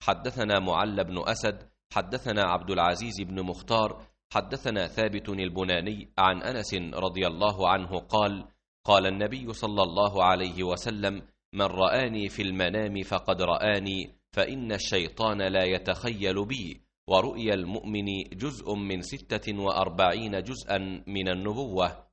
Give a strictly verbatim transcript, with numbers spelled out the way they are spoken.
حدثنا معل بن أسد حدثنا عبد العزيز بن مختار حدثنا ثابت البناني عن أنس رضي الله عنه قال قال النبي صلى الله عليه وسلم من رآني في المنام فقد رآني فإن الشيطان لا يتخيل بي ورؤيا المؤمن جزء من ستة وأربعين جزءا من النبوة.